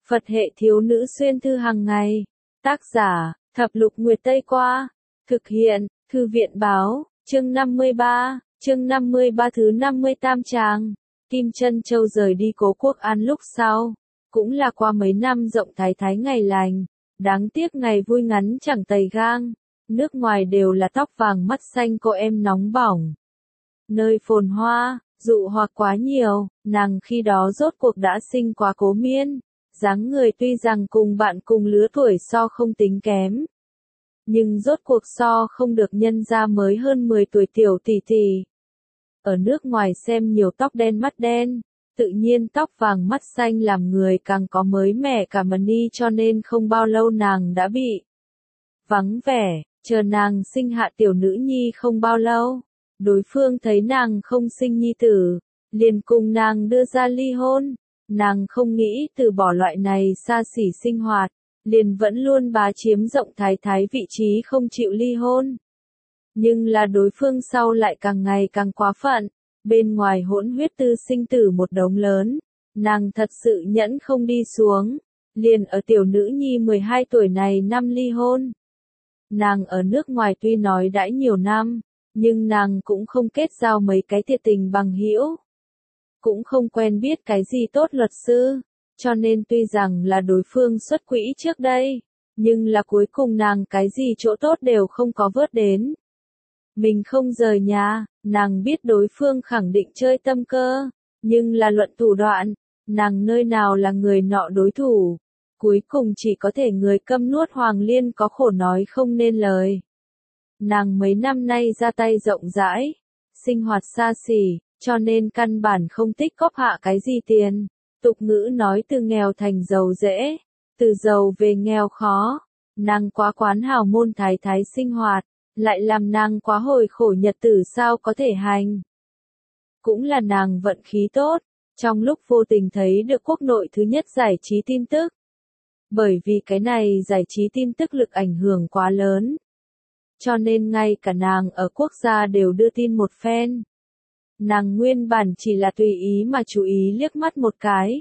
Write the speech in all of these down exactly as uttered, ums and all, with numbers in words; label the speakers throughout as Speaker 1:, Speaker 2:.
Speaker 1: Phật hệ thiếu nữ xuyên thư hàng ngày. Tác giả, Thập lục Nguyệt Tây Qua. Thực hiện, Thư viện Báo, chương năm mươi ba, chương năm mươi ba thứ năm mươi tam trang. Kim Trân Châu rời đi Cố Quốc An lúc sau. Cũng là qua mấy năm rộng thái thái ngày lành. Đáng tiếc ngày vui ngắn chẳng tày gang. Nước ngoài đều là tóc vàng mắt xanh cô em nóng bỏng. Nơi phồn hoa, dụ hoặc quá nhiều, nàng khi đó rốt cuộc đã sinh quá Cố Miên. Dáng người tuy rằng cùng bạn cùng lứa tuổi so không tính kém. Nhưng rốt cuộc so không được nhân ra mới hơn mười tuổi tiểu tỷ tỷ. Ở nước ngoài xem nhiều tóc đen mắt đen, tự nhiên tóc vàng mắt xanh làm người càng có mới mẻ cả money, cho nên không bao lâu nàng đã bị vắng vẻ, chờ nàng sinh hạ tiểu nữ nhi không bao lâu. Đối phương thấy nàng không sinh nhi tử, liền cùng nàng đưa ra ly hôn. Nàng không nghĩ từ bỏ loại này xa xỉ sinh hoạt, liền vẫn luôn bá chiếm rộng thái thái vị trí không chịu ly hôn. Nhưng là đối phương sau lại càng ngày càng quá phận, bên ngoài hỗn huyết tư sinh tử một đống lớn, nàng thật sự nhẫn không đi xuống, liền ở tiểu nữ nhi mười hai tuổi này năm ly hôn. Nàng ở nước ngoài tuy nói đãi nhiều năm, nhưng nàng cũng không kết giao mấy cái thiệt tình bằng hữu. Cũng không quen biết cái gì tốt luật sư, cho nên tuy rằng là đối phương xuất quỹ trước đây, nhưng là cuối cùng nàng cái gì chỗ tốt đều không có vớt đến. Mình không rời nhà, nàng biết đối phương khẳng định chơi tâm cơ, nhưng là luận thủ đoạn, nàng nơi nào là người nọ đối thủ, cuối cùng chỉ có thể người câm nuốt Hoàng Liên có khổ nói không nên lời. Nàng mấy năm nay ra tay rộng rãi, sinh hoạt xa xỉ, cho nên căn bản không tích cóp hạ cái gì tiền. Tục ngữ nói từ nghèo thành giàu dễ, từ giàu về nghèo khó. Nàng quá quán hào môn thái thái sinh hoạt, lại làm nàng quá hồi khổ nhật tử sao có thể hành. Cũng là nàng vận khí tốt, trong lúc vô tình thấy được quốc nội thứ nhất giải trí tin tức. Bởi vì cái này giải trí tin tức lực ảnh hưởng quá lớn, cho nên ngay cả nàng ở quốc gia đều đưa tin một phen. Nàng nguyên bản chỉ là tùy ý mà chú ý liếc mắt một cái.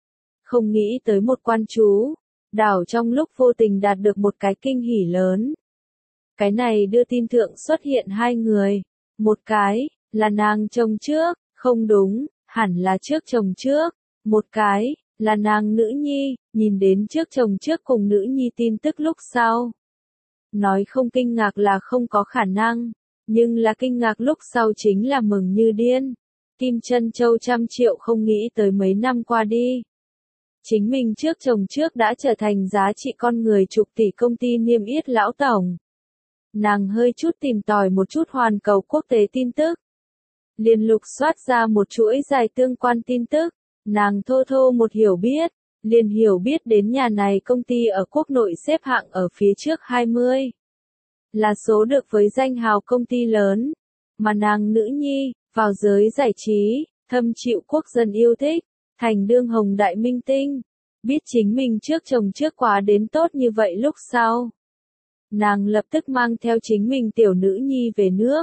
Speaker 1: Không nghĩ tới một quan chú, đảo trong lúc vô tình đạt được một cái kinh hỉ lớn. Cái này đưa tin thượng xuất hiện hai người. Một cái, là nàng chồng trước, không đúng, hẳn là trước chồng trước. Một cái, là nàng nữ nhi, nhìn đến trước chồng trước cùng nữ nhi tin tức lúc sau. Nói không kinh ngạc là không có khả năng. Nhưng là kinh ngạc lúc sau chính là mừng như điên. Kim Trân Châu trăm triệu không nghĩ tới mấy năm qua đi. Chính mình trước chồng trước đã trở thành giá trị con người chục tỷ công ty niêm yết lão tổng. Nàng hơi chút tìm tòi một chút hoàn cầu quốc tế tin tức. Liền lục soát ra một chuỗi dài tương quan tin tức. Nàng thô thô một hiểu biết. Liền hiểu biết đến nhà này công ty ở quốc nội xếp hạng ở phía trước hai mươi. Là số được với danh hào công ty lớn, mà nàng nữ nhi, vào giới giải trí, thâm chịu quốc dân yêu thích, thành đương hồng đại minh tinh, biết chính mình trước chồng trước quá đến tốt như vậy lúc sau. Nàng lập tức mang theo chính mình tiểu nữ nhi về nước.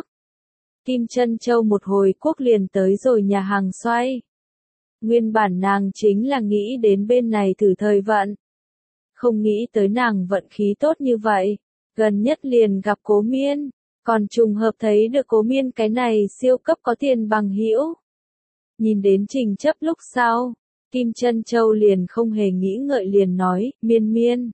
Speaker 1: Kim Trân Châu một hồi quốc liền tới rồi nhà hàng xoay. Nguyên bản nàng chính là nghĩ đến bên này thử thời vận. Không nghĩ tới nàng vận khí tốt như vậy. Gần nhất liền gặp Cố Miên, còn trùng hợp thấy được Cố Miên cái này siêu cấp có tiền bằng hữu. Nhìn đến Trình Chấp lúc sau, Kim Trân Châu liền không hề nghĩ ngợi liền nói, Miên Miên,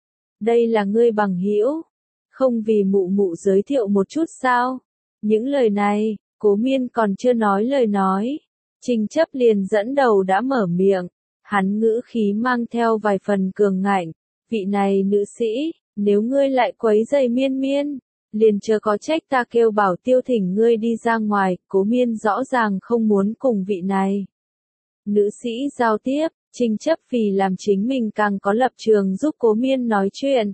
Speaker 1: đây là ngươi bằng hữu, không vì mụ mụ giới thiệu một chút sao? Những lời này, Cố Miên còn chưa nói lời nói, Trình Chấp liền dẫn đầu đã mở miệng, hắn ngữ khí mang theo vài phần cường ngạnh, vị này nữ sĩ. Nếu ngươi lại quấy rầy Miên Miên, liền chờ có trách ta kêu bảo tiêu thỉnh ngươi đi ra ngoài. Cố Miên rõ ràng không muốn cùng vị này nữ sĩ giao tiếp, Trình Chấp vì làm chính mình càng có lập trường giúp Cố Miên nói chuyện.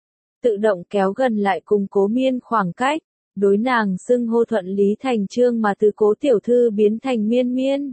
Speaker 1: Tự động kéo gần lại cùng Cố Miên khoảng cách, đối nàng xưng hô thuận lý thành chương mà từ Cố tiểu thư biến thành Miên Miên.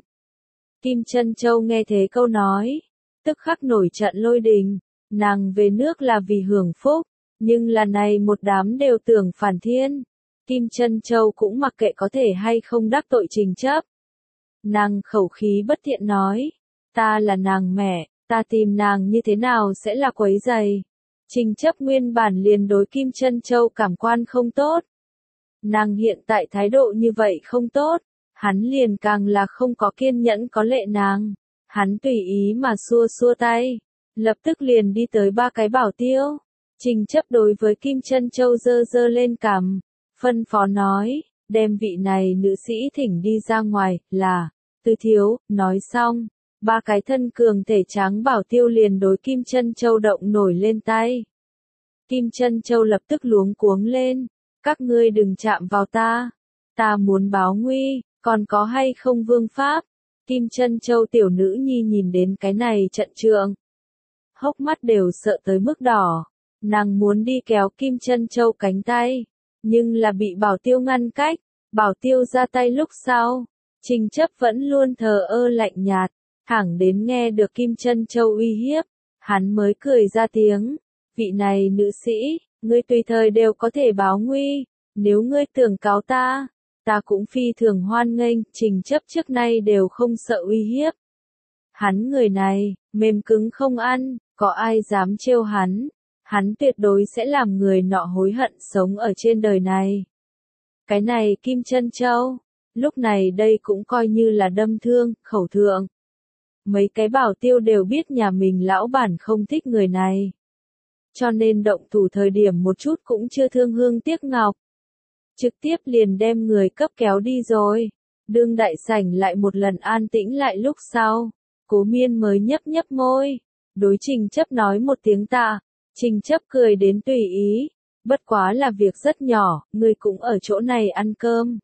Speaker 1: Kim Trân Châu nghe thế câu nói, tức khắc nổi trận lôi đình. Nàng về nước là vì hưởng phúc, nhưng là này một đám đều tưởng phản thiên. Kim Trân Châu cũng mặc kệ có thể hay không đắc tội Trình Chấp. Nàng khẩu khí bất thiện nói, ta là nàng mẹ, ta tìm nàng như thế nào sẽ là quấy rầy. Trình Chấp nguyên bản liền đối Kim Chân Châu cảm quan không tốt. Nàng hiện tại thái độ như vậy không tốt, hắn liền càng là không có kiên nhẫn có lệ nàng. Hắn tùy ý mà xua xua tay, lập tức liền đi tới ba cái bảo tiêu. Trình Chấp đối với Kim Chân Châu giơ giơ lên cằm, phân phó nói, đem vị này nữ sĩ thỉnh đi ra ngoài, là, Từ thiếu, nói xong, ba cái thân cường thể tráng bảo tiêu liền đối Kim Chân Châu động nổi lên tay. Kim Chân Châu lập tức luống cuống lên, các ngươi đừng chạm vào ta, ta muốn báo nguy, còn có hay không vương pháp. Kim Chân Châu tiểu nữ nhi nhìn đến cái này trận trượng, hốc mắt đều sợ tới mức đỏ, nàng muốn đi kéo Kim Chân Châu cánh tay, nhưng là bị bảo tiêu ngăn cách, bảo tiêu ra tay lúc sau, Trình Chấp vẫn luôn thờ ơ lạnh nhạt, thẳng đến nghe được Kim Chân Châu uy hiếp, hắn mới cười ra tiếng, vị này nữ sĩ, ngươi tùy thời đều có thể báo nguy, nếu ngươi tưởng cáo ta, ta cũng phi thường hoan nghênh. Trình Chấp trước nay đều không sợ uy hiếp. Hắn người này, mềm cứng không ăn, có ai dám trêu hắn, hắn tuyệt đối sẽ làm người nọ hối hận sống ở trên đời này. Cái này Kim Chân Châu, lúc này đây cũng coi như là đâm thương, khẩu thượng. Mấy cái bảo tiêu đều biết nhà mình lão bản không thích người này. Cho nên động thủ thời điểm một chút cũng chưa thương hương tiếc ngọc. Trực tiếp liền đem người cấp kéo đi rồi. Đương đại sảnh lại một lần an tĩnh lại lúc sau. Cố Miên mới nhấp nhấp môi. Đối Trình Chấp nói một tiếng tạ. Trình Chấp cười đến tùy ý. Bất quá là việc rất nhỏ, người cũng ở chỗ này ăn cơm.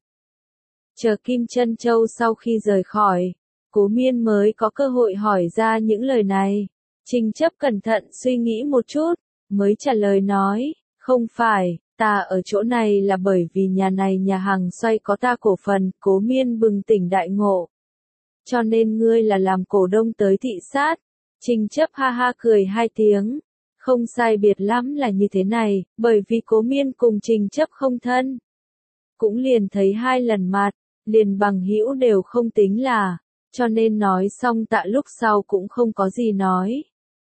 Speaker 1: Chờ Kim Chân Châu sau khi rời khỏi, Cố Miên mới có cơ hội hỏi ra những lời này. Trình Chấp cẩn thận suy nghĩ một chút, mới trả lời nói, không phải, ta ở chỗ này là bởi vì nhà này nhà hàng xoay có ta cổ phần. Cố Miên bừng tỉnh đại ngộ. Cho nên ngươi là làm cổ đông tới thị sát. Trình Chấp ha ha cười hai tiếng. Không sai biệt lắm là như thế này, bởi vì Cố Miên cùng Trình Chấp không thân. Cũng liền thấy hai lần mặt, liền bằng hữu đều không tính là, cho nên nói xong tạ lúc sau cũng không có gì nói.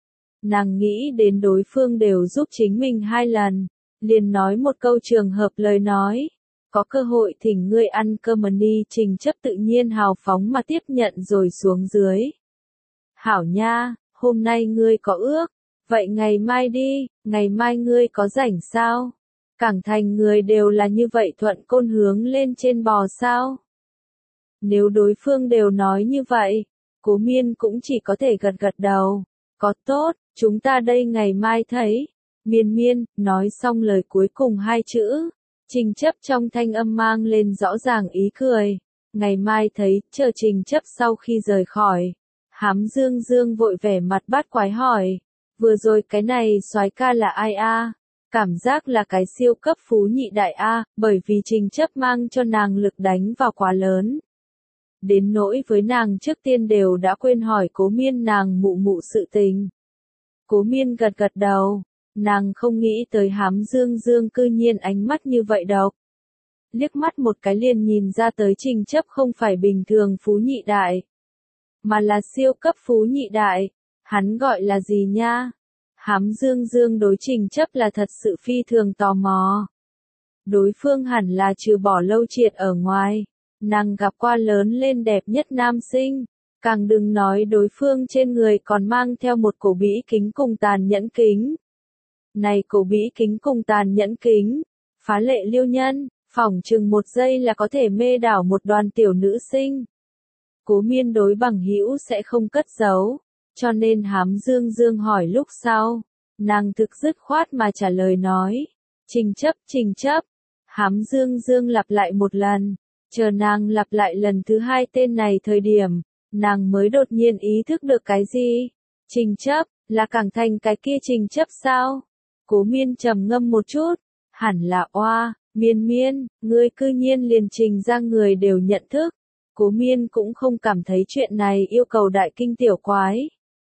Speaker 1: Nàng nghĩ đến đối phương đều giúp chính mình hai lần, liền nói một câu trường hợp lời nói, có cơ hội thỉnh ngươi ăn cơm đi. Trình Chấp tự nhiên hào phóng mà tiếp nhận rồi xuống dưới. Hảo nha, hôm nay ngươi có ước, vậy ngày mai đi, ngày mai ngươi có rảnh sao? Cảng Thành người đều là như vậy thuận côn hướng lên trên bò sao? Nếu đối phương đều nói như vậy, Cố Miên cũng chỉ có thể gật gật đầu. Có tốt, chúng ta đây ngày mai thấy. Miên miên, nói xong lời cuối cùng hai chữ. Trình Chấp trong thanh âm mang lên rõ ràng ý cười. Ngày mai thấy, chờ Trình Chấp sau khi rời khỏi. Hám Dương Dương vội vẻ mặt bát quái hỏi. Vừa rồi cái này soái ca là ai a? Cảm giác là cái siêu cấp phú nhị đại a, bởi vì Trình Chấp mang cho nàng lực đánh vào quá lớn. Đến nỗi với nàng trước tiên đều đã quên hỏi Cố Miên nàng mụ mụ sự tình. Cố Miên gật gật đầu, nàng không nghĩ tới Hám Dương Dương cư nhiên ánh mắt như vậy độc. Liếc mắt một cái liền nhìn ra tới Trình Chấp không phải bình thường phú nhị đại, mà là siêu cấp phú nhị đại. Hắn gọi là gì nha? Hám Dương Dương đối Trình Chấp là thật sự phi thường tò mò. Đối phương hẳn là trừ bỏ Lâu Triệt ở ngoài, nàng gặp qua lớn lên đẹp nhất nam sinh, càng đừng nói đối phương trên người còn mang theo một cổ bĩ kính cùng tàn nhẫn kính. Này cổ bĩ kính cùng tàn nhẫn kính, phá lệ liêu nhân, phỏng chừng một giây là có thể mê đảo một đoàn tiểu nữ sinh. Cố Miên đối bằng hữu sẽ không cất giấu, cho nên Hám Dương Dương hỏi lúc sau, nàng thực dứt khoát mà trả lời nói, Trình Chấp, Trình Chấp. Hám Dương Dương lặp lại một lần, chờ nàng lặp lại lần thứ hai tên này thời điểm, nàng mới đột nhiên ý thức được cái gì. Trình Chấp, là Cảng Thành cái kia Trình Chấp sao? Cố Miên trầm ngâm một chút, hẳn là oa, Miên Miên, ngươi cư nhiên liền Trình ra người đều nhận thức. Cố Miên cũng không cảm thấy chuyện này yêu cầu đại kinh tiểu quái.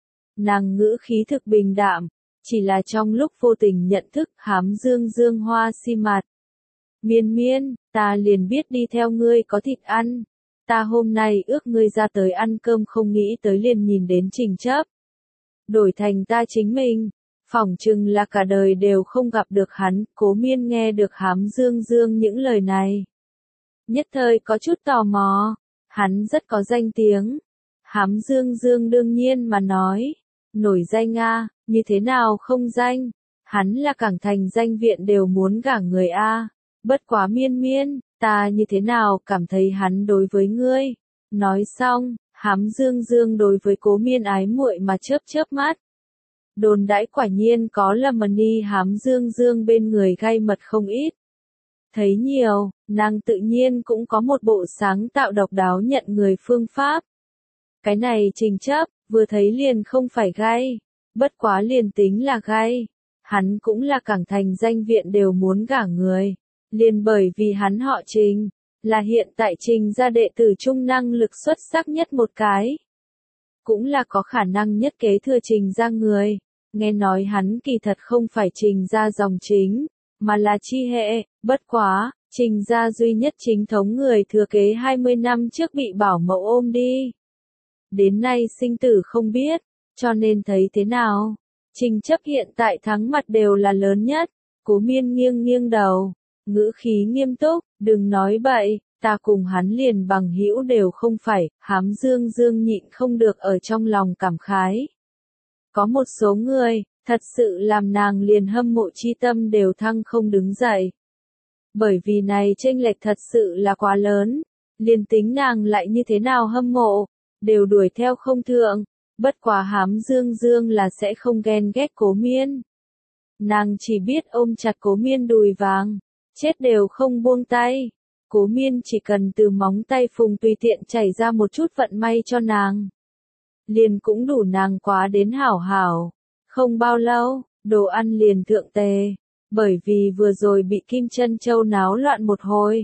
Speaker 1: Nàng ngữ khí thực bình đạm, chỉ là trong lúc vô tình nhận thức Hám Dương Dương hoa si mặt. Miên Miên, ta liền biết đi theo ngươi có thịt ăn. Ta hôm nay ước ngươi ra tới ăn cơm không nghĩ tới liền nhìn đến Trình Chấp. đổi thành ta chính mình, phỏng chừng là cả đời đều không gặp được hắn. Cố Miên nghe được Hám Dương Dương những lời này, nhất thời có chút tò mò, hắn rất có danh tiếng. Hám Dương Dương đương nhiên mà nói, nổi danh a, như thế nào không danh, hắn là cảng thành danh viện đều muốn gả người a. Bất quá Miên Miên, ta như thế nào cảm thấy hắn đối với ngươi. Nói xong, Hám Dương Dương đối với Cố Miên ái muội mà chớp chớp mắt. Đồn đãi quả nhiên có lầm, mà ni Hám Dương Dương bên người gay mật không ít. Thấy nhiều, nàng tự nhiên cũng có một bộ sáng tạo độc đáo nhận người phương pháp. Cái này Trình Chấp, vừa thấy liền không phải gay, bất quá liền tính là gay, hắn cũng là cảng thành danh viện đều muốn gả người, liền bởi vì hắn họ Trình, là hiện tại Trình gia đệ tử trung năng lực xuất sắc nhất một cái, cũng là có khả năng nhất kế thừa Trình gia người. Nghe nói hắn kỳ thật không phải Trình gia dòng chính, mà là chi hệ, bất quá, Trình gia duy nhất chính thống người thừa kế hai mươi năm trước bị bảo mẫu ôm đi. Đến nay sinh tử không biết, cho nên thấy thế nào, Trình Chấp hiện tại thắng mặt đều là lớn nhất. Cố Miên nghiêng nghiêng đầu, ngữ khí nghiêm túc, đừng nói bậy, ta cùng hắn liền bằng hữu đều không phải. Hám Dương Dương nhịn không được ở trong lòng cảm khái. Có một số người, thật sự làm nàng liền hâm mộ chi tâm đều thăng không đứng dậy. Bởi vì này chênh lệch thật sự là quá lớn, liền tính nàng lại như thế nào hâm mộ, đều đuổi theo không thượng. Bất quá Hám Dương Dương là sẽ không ghen ghét Cố Miên. Nàng chỉ biết ôm chặt Cố Miên đùi vàng, chết đều không buông tay. Cố Miên chỉ cần từ móng tay phùng tùy tiện chảy ra một chút vận may cho nàng, liền cũng đủ nàng quá đến hảo hảo. Không bao lâu, đồ ăn liền thượng tề, bởi vì vừa rồi bị Kim Chân Châu náo loạn một hồi.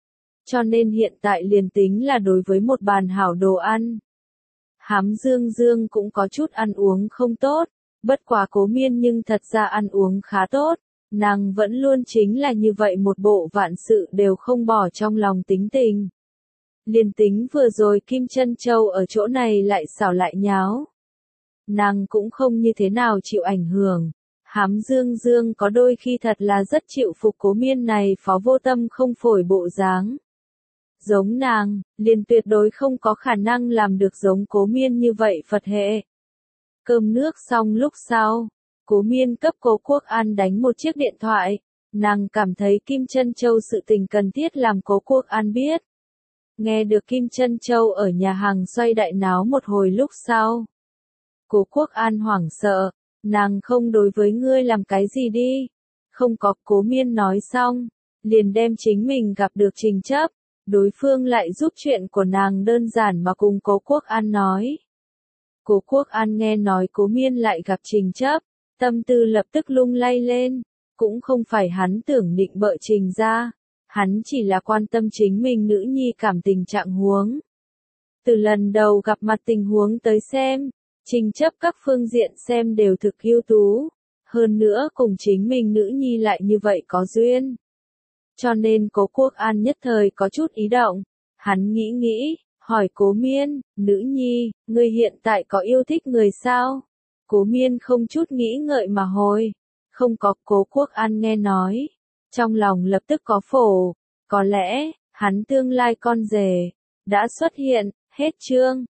Speaker 1: Cho nên hiện tại liền tính là đối với một bàn hảo đồ ăn. Hám Dương Dương cũng có chút ăn uống không tốt, bất quá Cố Miên nhưng thật ra ăn uống khá tốt, nàng vẫn luôn chính là như vậy một bộ vạn sự đều không bỏ trong lòng tính tình. Liền tính vừa rồi Kim Chân Châu ở chỗ này lại xảo lại nháo, nàng cũng không như thế nào chịu ảnh hưởng. Hám Dương Dương có đôi khi thật là rất chịu phục Cố Miên này phó vô tâm không phổi bộ dáng. Giống nàng, liền tuyệt đối không có khả năng làm được giống Cố Miên như vậy Phật hệ. Cơm nước xong lúc sau, Cố Miên cấp Cố Quốc An đánh một chiếc điện thoại, nàng cảm thấy Kim Chân Châu sự tình cần thiết làm Cố Quốc An biết. Nghe được Kim Chân Châu ở nhà hàng xoay đại náo một hồi lúc sau, Cố Quốc An hoảng sợ, nàng không đối với ngươi làm cái gì đi. Không có. Cố Miên nói xong, liền đem chính mình gặp được Trình Chấp, đối phương lại giúp chuyện của nàng đơn giản mà cùng Cố Quốc An nói. Cố Quốc An nghe nói Cố Miên lại gặp Trình Chấp, tâm tư lập tức lung lay lên, cũng không phải hắn tưởng định bợ Trình ra, hắn chỉ là quan tâm chính mình nữ nhi cảm tình trạng huống. Từ lần đầu gặp mặt tình huống tới xem, Trình Chấp các phương diện xem đều thực ưu tú, hơn nữa cùng chính mình nữ nhi lại như vậy có duyên. Cho nên Cố Quốc An nhất thời có chút ý động, hắn nghĩ nghĩ, hỏi Cố Miên, nữ nhi, ngươi hiện tại có yêu thích người sao? Cố Miên không chút nghĩ ngợi mà hồi, không có. Cố Quốc An nghe nói, trong lòng lập tức có phổ, có lẽ, hắn tương lai con rể, đã xuất hiện. Hết chương.